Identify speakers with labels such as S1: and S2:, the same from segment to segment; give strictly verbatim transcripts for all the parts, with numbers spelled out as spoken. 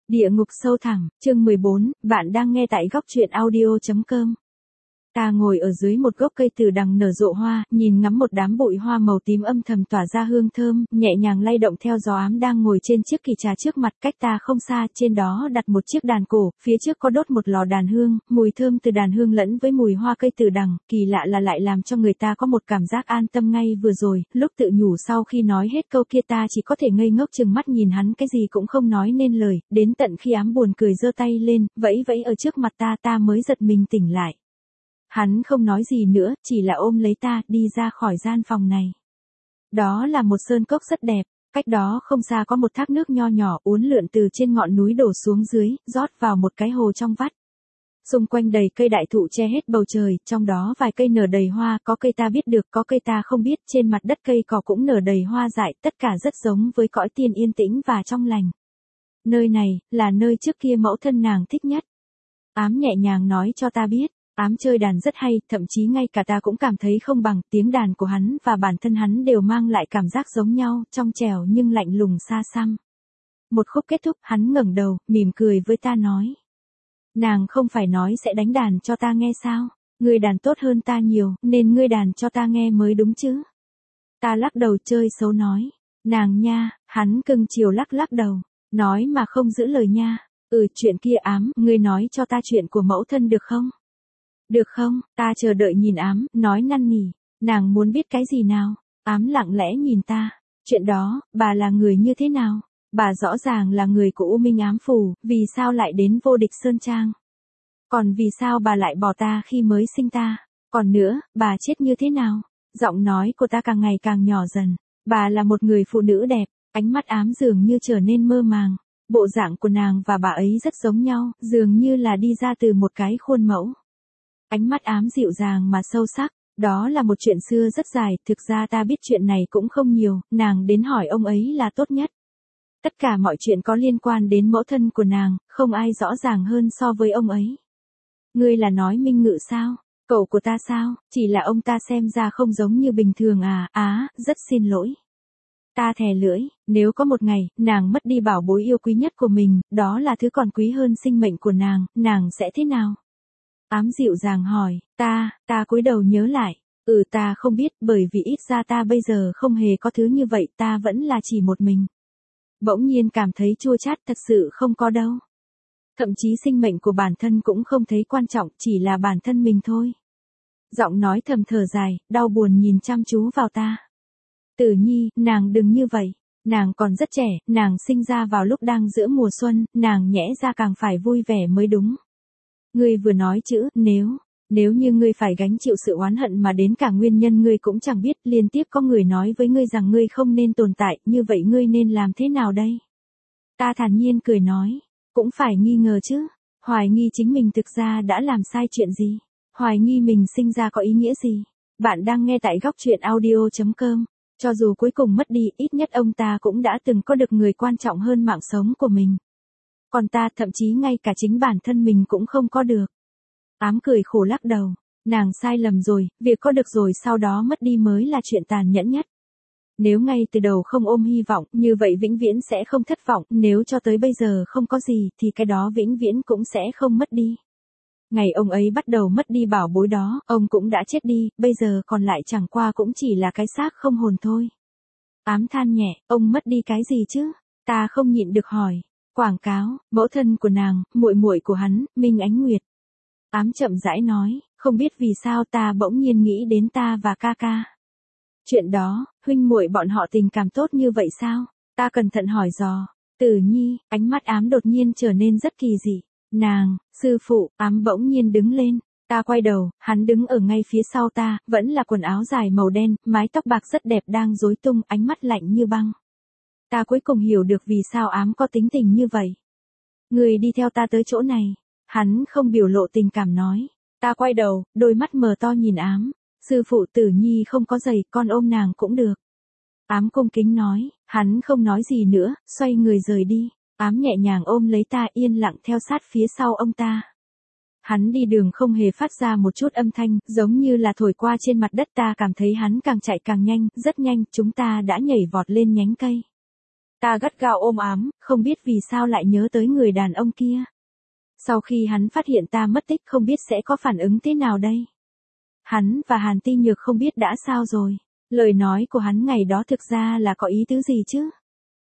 S1: Địa ngục sâu thẳm, chương mười bốn, bạn đang nghe tại góc truyện audio chấm com. Ta ngồi ở dưới một gốc cây từ đằng nở rộ hoa, nhìn ngắm một đám bụi hoa màu tím âm thầm tỏa ra hương thơm, nhẹ nhàng lay động theo gió ám đang ngồi trên chiếc kỳ trà trước mặt, cách ta không xa, trên đó đặt một chiếc đàn cổ, phía trước có đốt một lò đàn hương, mùi thơm từ đàn hương lẫn với mùi hoa cây từ đằng, kỳ lạ là lại làm cho người ta có một cảm giác an tâm ngay vừa rồi, lúc tự nhủ sau khi nói hết câu kia ta chỉ có thể ngây ngốc chừng mắt nhìn hắn cái gì cũng không nói nên lời, đến tận khi ám buồn cười giơ tay lên, vẫy vẫy ở trước mặt ta ta mới giật mình tỉnh lại. Hắn không nói gì nữa, chỉ là ôm lấy ta, đi ra khỏi gian phòng này. Đó là một sơn cốc rất đẹp, cách đó không xa có một thác nước nho nhỏ uốn lượn từ trên ngọn núi đổ xuống dưới, rót vào một cái hồ trong vắt. Xung quanh đầy cây đại thụ che hết bầu trời, trong đó vài cây nở đầy hoa, có cây ta biết được, có cây ta không biết, trên mặt đất cây cỏ cũng nở đầy hoa dại, tất cả rất giống với cõi tiên yên tĩnh và trong lành. Nơi này, là nơi trước kia mẫu thân nàng thích nhất. Ám nhẹ nhàng nói cho ta biết. Ám chơi đàn rất hay, thậm chí ngay cả ta cũng cảm thấy không bằng, tiếng đàn của hắn và bản thân hắn đều mang lại cảm giác giống nhau, trong trẻo nhưng lạnh lùng xa xăm. Một khúc kết thúc, hắn ngẩng đầu, mỉm cười với ta nói. Nàng không phải nói sẽ đánh đàn cho ta nghe sao? Ngươi đàn tốt hơn ta nhiều, nên ngươi đàn cho ta nghe mới đúng chứ? Ta lắc đầu chơi xấu nói. Nàng nha, hắn cưng chiều lắc lắc đầu, nói mà không giữ lời nha. Ừ, chuyện kia Ám, ngươi nói cho ta chuyện của mẫu thân được không? Được không, ta chờ đợi nhìn Ám, nói năn nỉ, nàng muốn biết cái gì nào? Ám lặng lẽ nhìn ta, chuyện đó, bà là người như thế nào? Bà rõ ràng là người của U Minh Ám Phủ, vì sao lại đến Vô Địch Sơn Trang? Còn vì sao bà lại bỏ ta khi mới sinh ta? Còn nữa, bà chết như thế nào? Giọng nói của ta càng ngày càng nhỏ dần, bà là một người phụ nữ đẹp, ánh mắt Ám dường như trở nên mơ màng. Bộ dạng của nàng và bà ấy rất giống nhau, dường như là đi ra từ một cái khuôn mẫu. Ánh mắt Ám dịu dàng mà sâu sắc, đó là một chuyện xưa rất dài, thực ra ta biết chuyện này cũng không nhiều, nàng đến hỏi ông ấy là tốt nhất. Tất cả mọi chuyện có liên quan đến mẫu thân của nàng, không ai rõ ràng hơn so với ông ấy. Ngươi là nói Minh Ngự sao? Cậu của ta sao? Chỉ là ông ta xem ra không giống như bình thường à, á, rất xin lỗi. Ta thè lưỡi, nếu có một ngày, nàng mất đi bảo bối yêu quý nhất của mình, đó là thứ còn quý hơn sinh mệnh của nàng, nàng sẽ thế nào? Ám dịu dàng hỏi, ta, ta cúi đầu nhớ lại, ừ ta không biết, bởi vì ít ra ta bây giờ không hề có thứ như vậy, ta vẫn là chỉ một mình. Bỗng nhiên cảm thấy chua chát, thật sự không có đâu. Thậm chí sinh mệnh của bản thân cũng không thấy quan trọng, chỉ là bản thân mình thôi. Giọng nói thầm thở dài, đau buồn nhìn chăm chú vào ta. Tử Nhi, nàng đừng như vậy, nàng còn rất trẻ, nàng sinh ra vào lúc đang giữa mùa xuân, nàng nhẽ ra càng phải vui vẻ mới đúng. Ngươi vừa nói chữ, nếu, nếu như ngươi phải gánh chịu sự oán hận mà đến cả nguyên nhân ngươi cũng chẳng biết, liên tiếp có người nói với ngươi rằng ngươi không nên tồn tại, như vậy ngươi nên làm thế nào đây? Ta thản nhiên cười nói, cũng phải nghi ngờ chứ, hoài nghi chính mình thực ra đã làm sai chuyện gì, hoài nghi mình sinh ra có ý nghĩa gì. Bạn đang nghe tại góc truyện audio chấm com, cho dù cuối cùng mất đi, ít nhất ông ta cũng đã từng có được người quan trọng hơn mạng sống của mình. Còn ta thậm chí ngay cả chính bản thân mình cũng không có được. Ám cười khổ lắc đầu, nàng sai lầm rồi, việc có được rồi sau đó mất đi mới là chuyện tàn nhẫn nhất. Nếu ngay từ đầu không ôm hy vọng, như vậy vĩnh viễn sẽ không thất vọng, nếu cho tới bây giờ không có gì, thì cái đó vĩnh viễn cũng sẽ không mất đi. Ngày ông ấy bắt đầu mất đi bảo bối đó, ông cũng đã chết đi, bây giờ còn lại chẳng qua cũng chỉ là cái xác không hồn thôi. Ám than nhẹ, ông mất đi cái gì chứ? Ta không nhịn được hỏi. Quảng cáo, mẫu thân của nàng, muội muội của hắn, Minh Ánh Nguyệt. Ám chậm rãi nói, không biết vì sao ta bỗng nhiên nghĩ đến ta và ca ca. Chuyện đó, huynh muội bọn họ tình cảm tốt như vậy sao? Ta cẩn thận hỏi dò. Tử Nhi, ánh mắt Ám đột nhiên trở nên rất kỳ dị. Nàng, sư phụ, Ám bỗng nhiên đứng lên. Ta quay đầu, hắn đứng ở ngay phía sau ta, vẫn là quần áo dài màu đen, mái tóc bạc rất đẹp đang rối tung, ánh mắt lạnh như băng. Ta cuối cùng hiểu được vì sao Ám có tính tình như vậy. Người đi theo ta tới chỗ này. Hắn không biểu lộ tình cảm nói. Ta quay đầu, đôi mắt mờ to nhìn Ám. Sư phụ Tử Nhi không có giày, con ôm nàng cũng được. Ám cung kính nói, hắn không nói gì nữa, xoay người rời đi. Ám nhẹ nhàng ôm lấy ta yên lặng theo sát phía sau ông ta. Hắn đi đường không hề phát ra một chút âm thanh, giống như là thổi qua trên mặt đất ta cảm thấy hắn càng chạy càng nhanh, rất nhanh, chúng ta đã nhảy vọt lên nhánh cây. Ta gắt gao ôm ám, không biết vì sao lại nhớ tới người đàn ông kia. Sau khi hắn phát hiện ta mất tích không biết sẽ có phản ứng thế nào đây. Hắn và Hàn Ti Nhược không biết đã sao rồi. Lời nói của hắn ngày đó thực ra là có ý tứ gì chứ?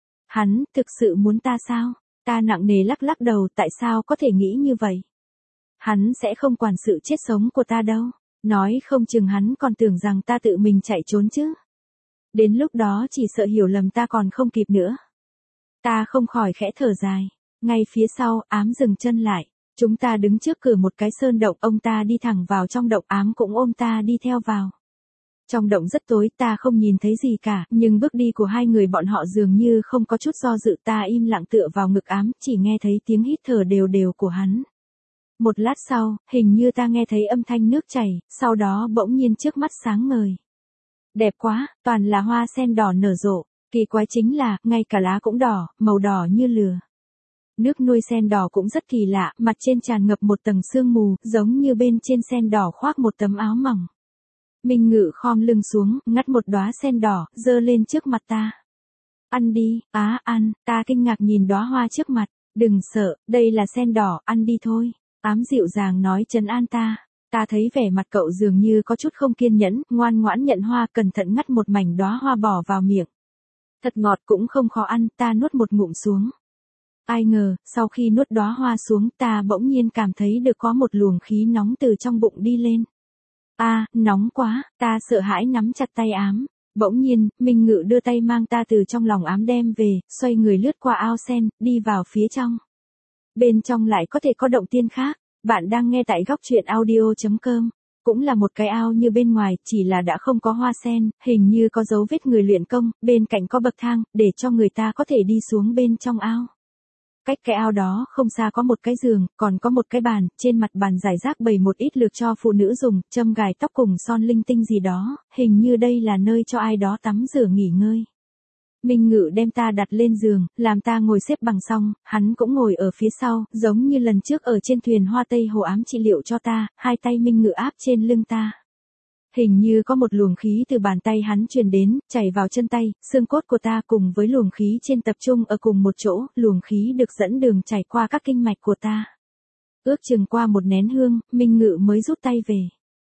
S1: Hắn thực sự muốn ta sao? Ta nặng nề lắc lắc đầu, tại sao có thể nghĩ như vậy? Hắn sẽ không quản sự chết sống của ta đâu. Nói không chừng hắn còn tưởng rằng ta tự mình chạy trốn chứ. Đến lúc đó chỉ sợ hiểu lầm ta còn không kịp nữa. Ta không khỏi khẽ thở dài. Ngay phía sau, Ám dừng chân lại. Chúng ta đứng trước cửa một cái sơn động, ông ta đi thẳng vào trong động, Ám cũng ôm ta đi theo vào. Trong động rất tối, ta không nhìn thấy gì cả, nhưng bước đi của hai người bọn họ dường như không có chút do dự, ta im lặng tựa vào ngực Ám, chỉ nghe thấy tiếng hít thở đều đều của hắn. Một lát sau, hình như ta nghe thấy âm thanh nước chảy, sau đó bỗng nhiên trước mắt sáng ngời. Đẹp quá, toàn là hoa sen đỏ nở rộ, kỳ quái chính là, ngay cả lá cũng đỏ, màu đỏ như lửa. Nước nuôi sen đỏ cũng rất kỳ lạ, mặt trên tràn ngập một tầng sương mù, giống như bên trên sen đỏ khoác một tấm áo mỏng. Minh Ngự khom lưng xuống, ngắt một đóa sen đỏ, giơ lên trước mặt ta. Ăn đi, á ăn, ta kinh ngạc nhìn đóa hoa trước mặt, đừng sợ, đây là sen đỏ, ăn đi thôi. Ám dịu dàng nói trấn an ta. Ta thấy vẻ mặt cậu dường như có chút không kiên nhẫn, ngoan ngoãn nhận hoa, cẩn thận ngắt một mảnh đóa hoa bỏ vào miệng. Thật ngọt cũng không khó ăn, ta nuốt một ngụm xuống. Ai ngờ, sau khi nuốt đóa hoa xuống, ta bỗng nhiên cảm thấy được có một luồng khí nóng từ trong bụng đi lên. A, à, nóng quá, ta sợ hãi nắm chặt tay Ám. Bỗng nhiên, Minh Ngự đưa tay mang ta từ trong lòng Ám đem về, xoay người lướt qua ao sen, đi vào phía trong. Bên trong lại có thể có động tiên khác. Bạn đang nghe tại góc truyện audio chấm com. Cũng là một cái ao như bên ngoài, chỉ là đã không có hoa sen, hình như có dấu vết người luyện công, bên cạnh có bậc thang, để cho người ta có thể đi xuống bên trong ao. Cách cái ao đó không xa có một cái giường, còn có một cái bàn, trên mặt bàn rải rác bày một ít lược cho phụ nữ dùng, châm gài tóc cùng son linh tinh gì đó, hình như đây là nơi cho ai đó tắm rửa nghỉ ngơi. Minh Ngự đem ta đặt lên giường, làm ta ngồi xếp bằng xong, hắn cũng ngồi ở phía sau, giống như lần trước ở trên thuyền hoa Tây Hồ Ám trị liệu cho ta, hai tay Minh Ngự áp trên lưng ta. Hình như có một luồng khí từ bàn tay hắn truyền đến, chảy vào chân tay, xương cốt của ta cùng với luồng khí trên tập trung ở cùng một chỗ, luồng khí được dẫn đường chảy qua các kinh mạch của ta. Ước chừng qua một nén hương, Minh Ngự mới rút tay về.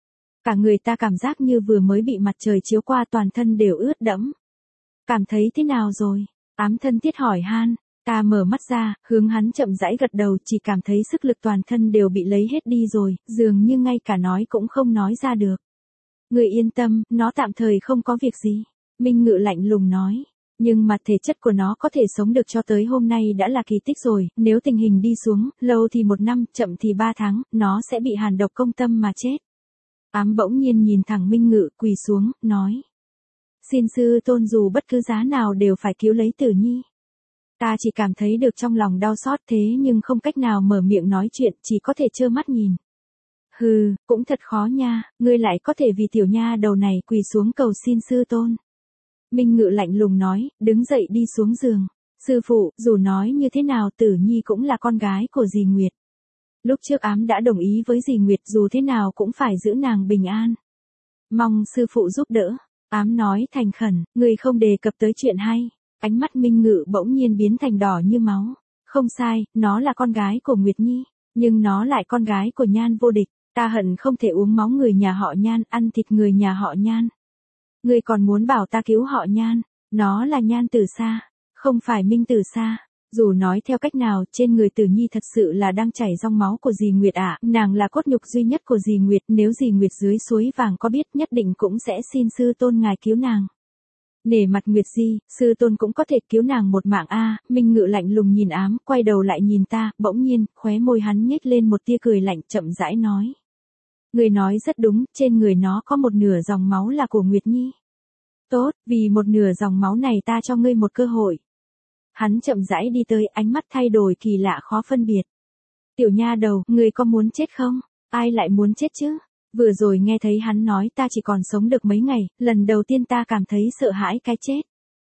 S1: Cả người ta cảm giác như vừa mới bị mặt trời chiếu qua, toàn thân đều ướt đẫm. Cảm thấy thế nào rồi? Ám thân thiết hỏi han. Ta mở mắt ra, hướng hắn chậm rãi gật đầu, chỉ cảm thấy sức lực toàn thân đều bị lấy hết đi rồi, dường như ngay cả nói cũng không nói ra được. Người yên tâm, nó tạm thời không có việc gì. Minh Ngự lạnh lùng nói. Nhưng mà thể chất của nó có thể sống được cho tới hôm nay đã là kỳ tích rồi, nếu tình hình đi xuống, lâu thì một năm, chậm thì ba tháng, nó sẽ bị hàn độc công tâm mà chết. Ám bỗng nhiên nhìn thẳng Minh Ngự, quỳ xuống, nói. Xin sư tôn dù bất cứ giá nào đều phải cứu lấy Tử Nhi. Ta chỉ cảm thấy được trong lòng đau xót thế nhưng không cách nào mở miệng nói chuyện, chỉ có thể trơ mắt nhìn. Hừ, cũng thật khó nha, ngươi lại có thể vì tiểu nha đầu này quỳ xuống cầu xin sư tôn. Minh Ngự lạnh lùng nói, đứng dậy đi xuống giường. Sư phụ, dù nói như thế nào Tử Nhi cũng là con gái của dì Nguyệt. Lúc trước Ám đã đồng ý với dì Nguyệt dù thế nào cũng phải giữ nàng bình an. Mong sư phụ giúp đỡ. Ám nói thành khẩn, người không đề cập tới chuyện hay. Ánh mắt Minh Ngự bỗng nhiên biến thành đỏ như máu. Không sai, nó là con gái của Nguyệt Nhi, nhưng nó lại con gái của Nhan Vô Địch. Ta hận không thể uống máu người nhà họ Nhan, ăn thịt người nhà họ Nhan. Ngươi còn muốn bảo ta cứu họ Nhan, nó là Nhan Tử Sa, không phải Minh Tử Sa. Dù nói theo cách nào, trên người Tử Nhi thật sự là đang chảy dòng máu của dì Nguyệt ạ, à. Nàng là cốt nhục duy nhất của dì Nguyệt, nếu dì Nguyệt dưới suối vàng có biết nhất định cũng sẽ xin sư tôn ngài cứu nàng. Nể mặt Nguyệt Di, sư tôn cũng có thể cứu nàng một mạng a. À. Minh Ngự lạnh lùng nhìn Ám, quay đầu lại nhìn ta, bỗng nhiên, khóe môi hắn nhếch lên một tia cười lạnh, chậm rãi nói. Người nói rất đúng, trên người nó có một nửa dòng máu là của Nguyệt Nhi. Tốt, vì một nửa dòng máu này ta cho ngươi một cơ hội. Hắn chậm rãi đi tới, ánh mắt thay đổi kỳ lạ khó phân biệt. Tiểu nha đầu, ngươi có muốn chết không? Ai lại muốn chết chứ? Vừa rồi nghe thấy hắn nói ta chỉ còn sống được mấy ngày, lần đầu tiên ta cảm thấy sợ hãi cái chết.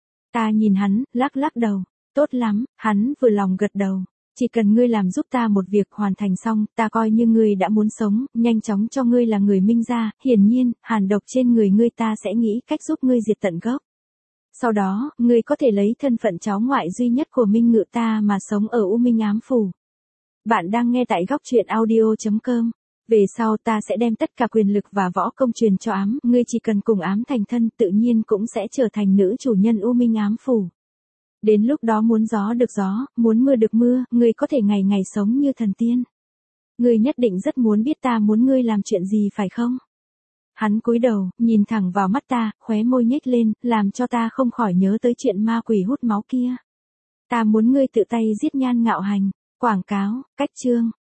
S1: Ta nhìn hắn, lắc lắc đầu. Tốt lắm, hắn vừa lòng gật đầu. Chỉ cần ngươi làm giúp ta một việc hoàn thành xong, ta coi như ngươi đã muốn sống, nhanh chóng cho ngươi là người Minh gia, hiển nhiên, hàn độc trên người ngươi ta sẽ nghĩ cách giúp ngươi diệt tận gốc. Sau đó, ngươi có thể lấy thân phận cháu ngoại duy nhất của Minh Ngự ta mà sống ở U Minh Ám Phủ. Bạn đang nghe tại góc truyện audio.com. Về sau ta sẽ đem tất cả quyền lực và võ công truyền cho ám, ngươi chỉ cần cùng ám thành thân tự nhiên cũng sẽ trở thành nữ chủ nhân U Minh Ám Phủ. Đến lúc đó muốn gió được gió, muốn mưa được mưa, ngươi có thể ngày ngày sống như thần tiên. Ngươi nhất định rất muốn biết ta muốn ngươi làm chuyện gì phải không? Hắn cúi đầu, nhìn thẳng vào mắt ta, khóe môi nhếch lên, làm cho ta không khỏi nhớ tới chuyện ma quỷ hút máu kia. Ta muốn ngươi tự tay giết Nhan Ngạo Hành. Quảng cáo, cách chương.